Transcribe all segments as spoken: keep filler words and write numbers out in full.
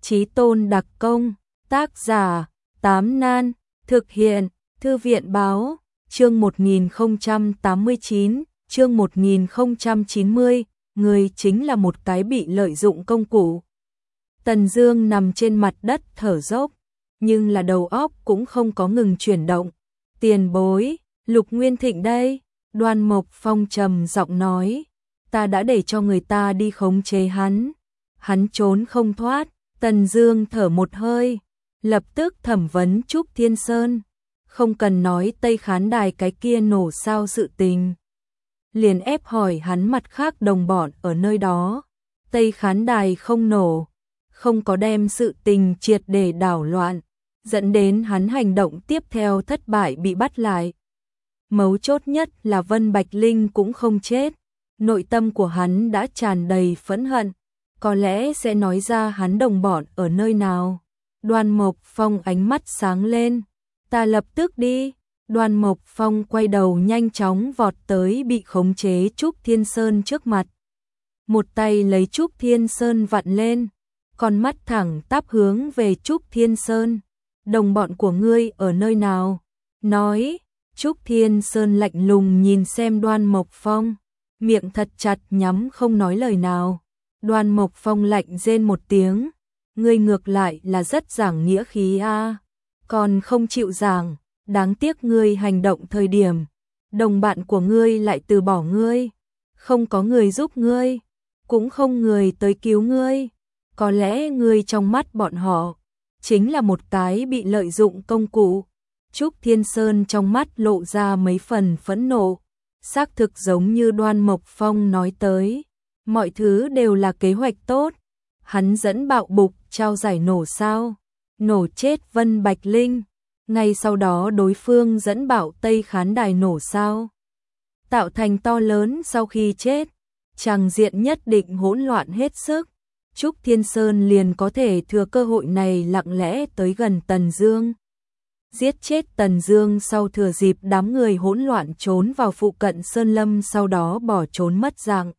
Chí tôn đặc công, tác giả, Tám Nan, thực hiện, Thư viện báo, chương một nghìn không trăm tám mươi chín, chương một nghìn không trăm chín mươi, người chính là một cái bị lợi dụng công cụ. Tần Dương nằm trên mặt đất thở dốc, nhưng là đầu óc cũng không có ngừng chuyển động. Tiền bối, Lục Nguyên Thịnh đây, Đoan Mộc Phong trầm giọng nói, ta đã để cho người ta đi khống chế hắn, hắn trốn không thoát. Tần Dương thở một hơi, lập tức thẩm vấn Trúc Thiên Sơn, không cần nói Tây Khán Đài cái kia nổ sao sự tình, liền ép hỏi hắn mặt khác đồng bọn ở nơi đó. Tây Khán Đài không nổ, không có đem sự tình triệt để đảo loạn, dẫn đến hắn hành động tiếp theo thất bại bị bắt lại. Mấu chốt nhất là Vân Bạch Linh cũng không chết, nội tâm của hắn đã tràn đầy phẫn hận, có lẽ sẽ nói ra hắn đồng bọn ở nơi nào. Đoan Mộc Phong ánh mắt sáng lên, ta lập tức đi. Đoan Mộc Phong quay đầu nhanh chóng vọt tới bị khống chế Trúc Thiên Sơn trước mặt, một tay lấy Trúc Thiên Sơn vặn lên, con mắt thẳng tắp hướng về Trúc Thiên Sơn. Đồng bọn của ngươi ở nơi nào? Nói. Trúc Thiên Sơn lạnh lùng nhìn xem Đoan Mộc Phong, miệng thật chặt nhắm không nói lời nào. Đoan Mộc Phong lạnh rên một tiếng, ngươi ngược lại là rất giảng nghĩa khí a, còn không chịu giảng, đáng tiếc ngươi hành động thời điểm, đồng bạn của ngươi lại từ bỏ ngươi, không có người giúp ngươi, cũng không người tới cứu ngươi, có lẽ ngươi trong mắt bọn họ chính là một cái bị lợi dụng công cụ. Trúc Thiên Sơn trong mắt lộ ra mấy phần phẫn nộ, xác thực giống như Đoan Mộc Phong nói tới, mọi thứ đều là kế hoạch tốt, hắn dẫn bạo bục trao giải nổ sao, nổ chết Vân Bạch Linh, ngay sau đó đối phương dẫn bạo Tây Khán Đài nổ sao, tạo thành to lớn sau khi chết, tràng diện nhất định hỗn loạn hết sức. Trúc Thiên Sơn liền có thể thừa cơ hội này lặng lẽ tới gần Tần Dương, giết chết Tần Dương, sau thừa dịp đám người hỗn loạn trốn vào phụ cận Sơn Lâm, sau đó bỏ trốn mất dạng.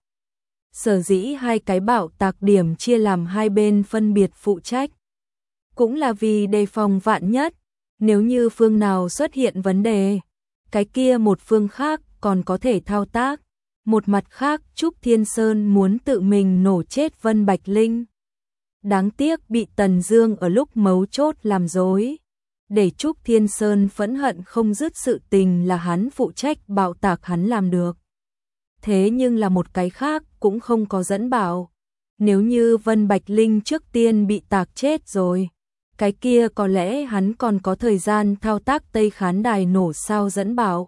Sở dĩ hai cái bạo tạc điểm chia làm hai bên phân biệt phụ trách, cũng là vì đề phòng vạn nhất, nếu như phương nào xuất hiện vấn đề, cái kia một phương khác còn có thể thao tác. Một mặt khác, Trúc Thiên Sơn muốn tự mình nổ chết Vân Bạch Linh. Đáng tiếc bị Tần Dương ở lúc mấu chốt làm dối. Để Trúc Thiên Sơn phẫn hận không dứt, sự tình là hắn phụ trách bạo tạc hắn làm được. Thế nhưng là một cái khác cũng không có dẫn bảo. Nếu như Vân Bạch Linh trước tiên bị tạc chết rồi, cái kia có lẽ hắn còn có thời gian thao tác Tây Khán Đài nổ sao dẫn bảo.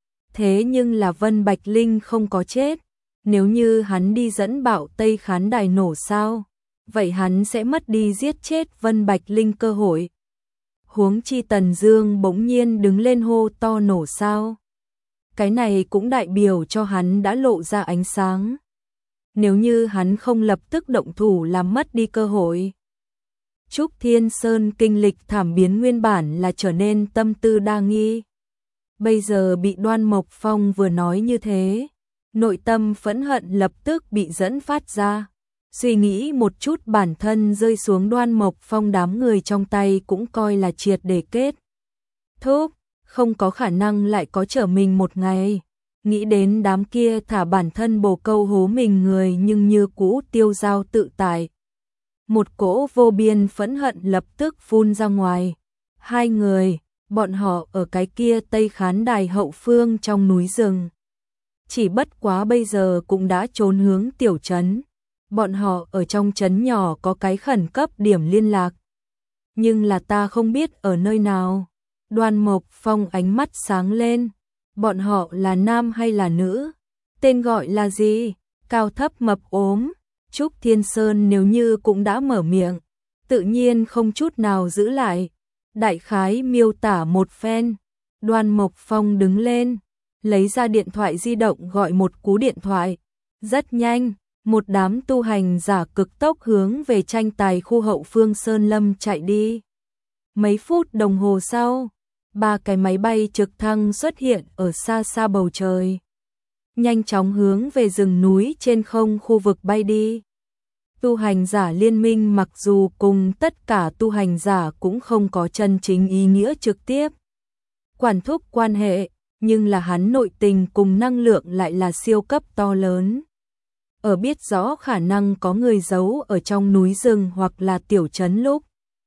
Thế nhưng là Vân Bạch Linh không có chết, nếu như hắn đi dẫn bảo Tây Khán Đài nổ sao, vậy hắn sẽ mất đi giết chết Vân Bạch Linh cơ hội. Huống chi Tần Dương bỗng nhiên đứng lên hô to nổ sao, cái này cũng đại biểu cho hắn đã lộ ra ánh sáng. Nếu như hắn không lập tức động thủ làm mất đi cơ hội. Trúc Thiên Sơn kinh lịch thảm biến nguyên bản là trở nên tâm tư đa nghi. Bây giờ bị Đoan Mộc Phong vừa nói như thế, nội tâm phẫn hận lập tức bị dẫn phát ra. Suy nghĩ một chút, bản thân rơi xuống Đoan Mộc Phong đám người trong tay cũng coi là triệt để kết thúc, không có khả năng lại có trở mình một ngày. Nghĩ đến đám kia thả bản thân bồ câu hố mình người nhưng như cũ tiêu dao tự tại. Một cỗ vô biên phẫn hận lập tức phun ra ngoài. Hai người, bọn họ ở cái kia Tây Khán Đài hậu phương trong núi rừng. Chỉ bất quá bây giờ cũng đã trốn hướng tiểu trấn. Bọn họ ở trong trấn nhỏ có cái khẩn cấp điểm liên lạc. Nhưng là ta không biết ở nơi nào. Đoan Mộc Phong ánh mắt sáng lên. Bọn họ là nam hay là nữ? Tên gọi là gì? Cao thấp mập ốm? Trúc Thiên Sơn nếu như cũng đã mở miệng, tự nhiên không chút nào giữ lại. Đại khái miêu tả một phen. Đoan Mộc Phong đứng lên, lấy ra điện thoại di động gọi một cú điện thoại. Rất nhanh, một đám tu hành giả cực tốc hướng về tranh tài khu hậu phương Sơn Lâm chạy đi. Mấy phút đồng hồ sau, ba cái máy bay trực thăng xuất hiện ở xa xa bầu trời, nhanh chóng hướng về rừng núi trên không khu vực bay đi. Tu hành giả liên minh mặc dù cùng tất cả tu hành giả cũng không có chân chính ý nghĩa trực tiếp quản thúc quan hệ, nhưng là hắn nội tình cùng năng lượng lại là siêu cấp to lớn. Ở biết rõ khả năng có người giấu ở trong núi rừng hoặc là tiểu trấn lúc.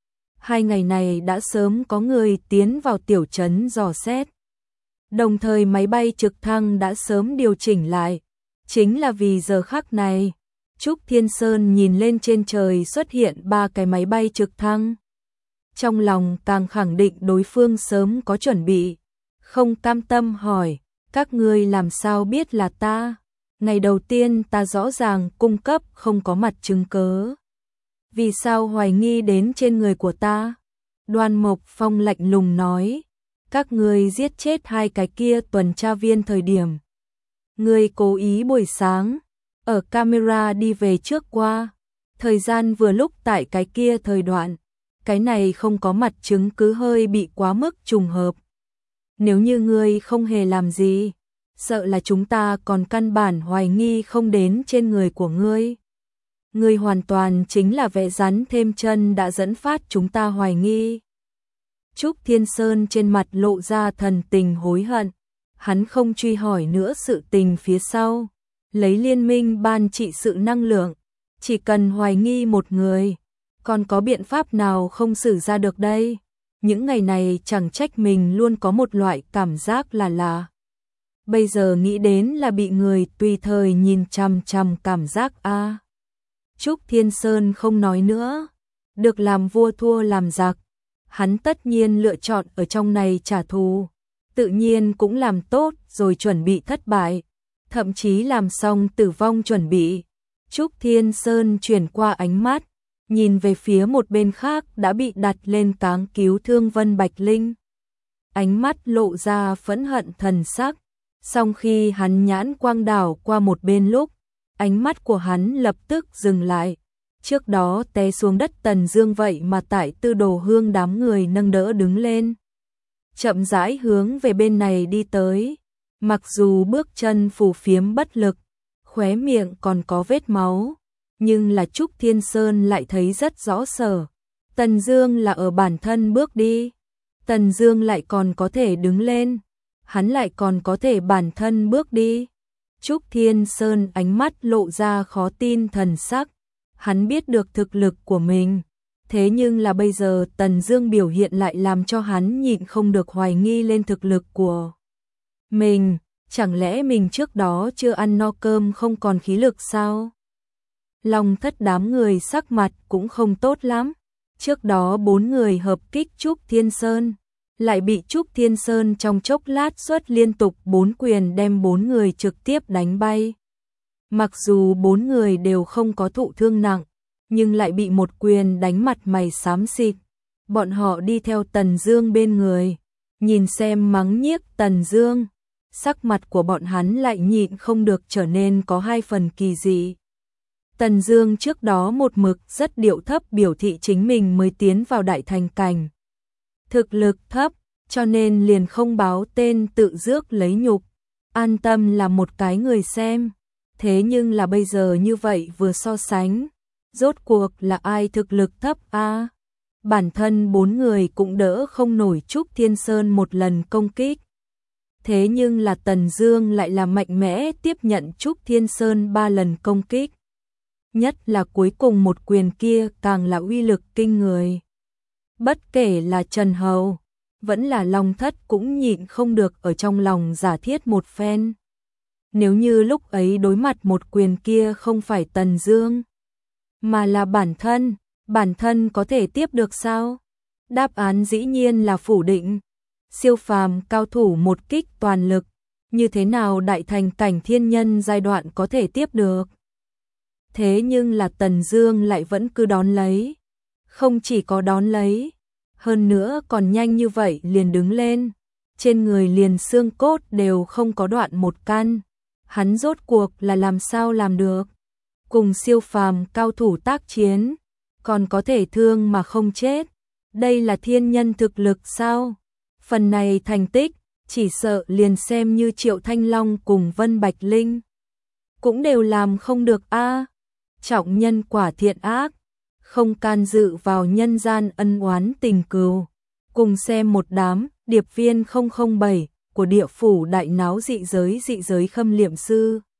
Hai ngày này đã sớm có người tiến vào tiểu trấn dò xét. Đồng thời máy bay trực thăng đã sớm điều chỉnh lại. Chính là vì giờ khắc này, Trúc Thiên Sơn nhìn lên trên trời xuất hiện ba cái máy bay trực thăng. Trong lòng càng khẳng định đối phương sớm có chuẩn bị. Không cam tâm hỏi, các ngươi làm sao biết là ta? Ngày đầu tiên ta rõ ràng cung cấp không có mặt chứng cớ. Vì sao hoài nghi đến trên người của ta? Đoan Mộc Phong lạnh lùng nói, các ngươi giết chết hai cái kia tuần tra viên thời điểm. Ngươi cố ý buổi sáng, ở camera đi về trước qua. Thời gian vừa lúc tại cái kia thời đoạn. Cái này không có mặt chứng cứ hơi bị quá mức trùng hợp. Nếu như ngươi không hề làm gì, sợ là chúng ta còn căn bản hoài nghi không đến trên người của ngươi. Ngươi hoàn toàn chính là vẽ rắn thêm chân đã dẫn phát chúng ta hoài nghi. Trúc Thiên Sơn trên mặt lộ ra thần tình hối hận. Hắn không truy hỏi nữa sự tình phía sau. Lấy liên minh ban trị sự năng lượng. Chỉ cần hoài nghi một người. Còn có biện pháp nào không xử ra được đây? Những ngày này chẳng trách mình luôn có một loại cảm giác là lạ. Bây giờ nghĩ đến là bị người tùy thời nhìn chằm chằm cảm giác a. À. Trúc Thiên Sơn không nói nữa. Được làm vua thua làm giặc. Hắn tất nhiên lựa chọn ở trong này trả thù. Tự nhiên cũng làm tốt rồi chuẩn bị thất bại. Thậm chí làm xong tử vong chuẩn bị. Trúc Thiên Sơn chuyển qua ánh mắt. Nhìn về phía một bên khác đã bị đặt lên cáng cứu thương Vân Bạch Linh. Ánh mắt lộ ra phẫn hận thần sắc. Song khi hắn nhãn quang đảo qua một bên lúc, ánh mắt của hắn lập tức dừng lại. Trước đó té xuống đất Tần Dương vậy mà tại Tư Đồ Hương đám người nâng đỡ đứng lên. Chậm rãi hướng về bên này đi tới. Mặc dù bước chân phù phiếm bất lực, khóe miệng còn có vết máu. Nhưng là Trúc Thiên Sơn lại thấy rất rõ sở. Tần Dương là ở bản thân bước đi. Tần Dương lại còn có thể đứng lên. Hắn lại còn có thể bản thân bước đi. Trúc Thiên Sơn ánh mắt lộ ra khó tin thần sắc. Hắn biết được thực lực của mình. Thế nhưng là bây giờ Tần Dương biểu hiện lại làm cho hắn nhịn không được hoài nghi lên thực lực của mình. Chẳng lẽ mình trước đó chưa ăn no cơm không còn khí lực sao? Long Thất đám người sắc mặt cũng không tốt lắm. Trước đó bốn người hợp kích Trúc Thiên Sơn, lại bị Trúc Thiên Sơn trong chốc lát xuất liên tục bốn quyền đem bốn người trực tiếp đánh bay. Mặc dù bốn người đều không có thụ thương nặng, nhưng lại bị một quyền đánh mặt mày xám xịt. Bọn họ đi theo Tần Dương bên người, nhìn xem mắng nhiếc Tần Dương. Sắc mặt của bọn hắn lại nhịn không được trở nên có hai phần kỳ dị. Tần Dương trước đó một mực rất điệu thấp biểu thị chính mình mới tiến vào đại thành cảnh. Thực lực thấp, cho nên liền không báo tên tự rước lấy nhục. An tâm là một cái người xem. Thế nhưng là bây giờ như vậy vừa so sánh. Rốt cuộc là ai thực lực thấp a? À? Bản thân bốn người cũng đỡ không nổi Trúc Thiên Sơn một lần công kích. Thế nhưng là Tần Dương lại là mạnh mẽ tiếp nhận Trúc Thiên Sơn ba lần công kích. Nhất là cuối cùng một quyền kia càng là uy lực kinh người. Bất kể là Trần Hầu, vẫn là Long Thất cũng nhịn không được ở trong lòng giả thiết một phen. Nếu như lúc ấy đối mặt một quyền kia không phải Tần Dương, mà là bản thân, bản thân có thể tiếp được sao? Đáp án dĩ nhiên là phủ định. Siêu phàm cao thủ một kích toàn lực, như thế nào đại thành cảnh thiên nhân giai đoạn có thể tiếp được? Thế nhưng là Tần Dương lại vẫn cứ đón lấy. Không chỉ có đón lấy, hơn nữa còn nhanh như vậy liền đứng lên. Trên người liền xương cốt đều không có đoạn một căn. Hắn rốt cuộc là làm sao làm được? Cùng siêu phàm cao thủ tác chiến, còn có thể thương mà không chết. Đây là thiên nhân thực lực sao? Phần này thành tích, chỉ sợ liền xem như Triệu Thanh Long cùng Vân Bạch Linh cũng đều làm không được a. À, trọng nhân quả thiện ác, không can dự vào nhân gian ân oán tình cừu. Cùng xem một đám điệp viên không không bảy của địa phủ đại náo dị giới dị giới khâm liệm sư.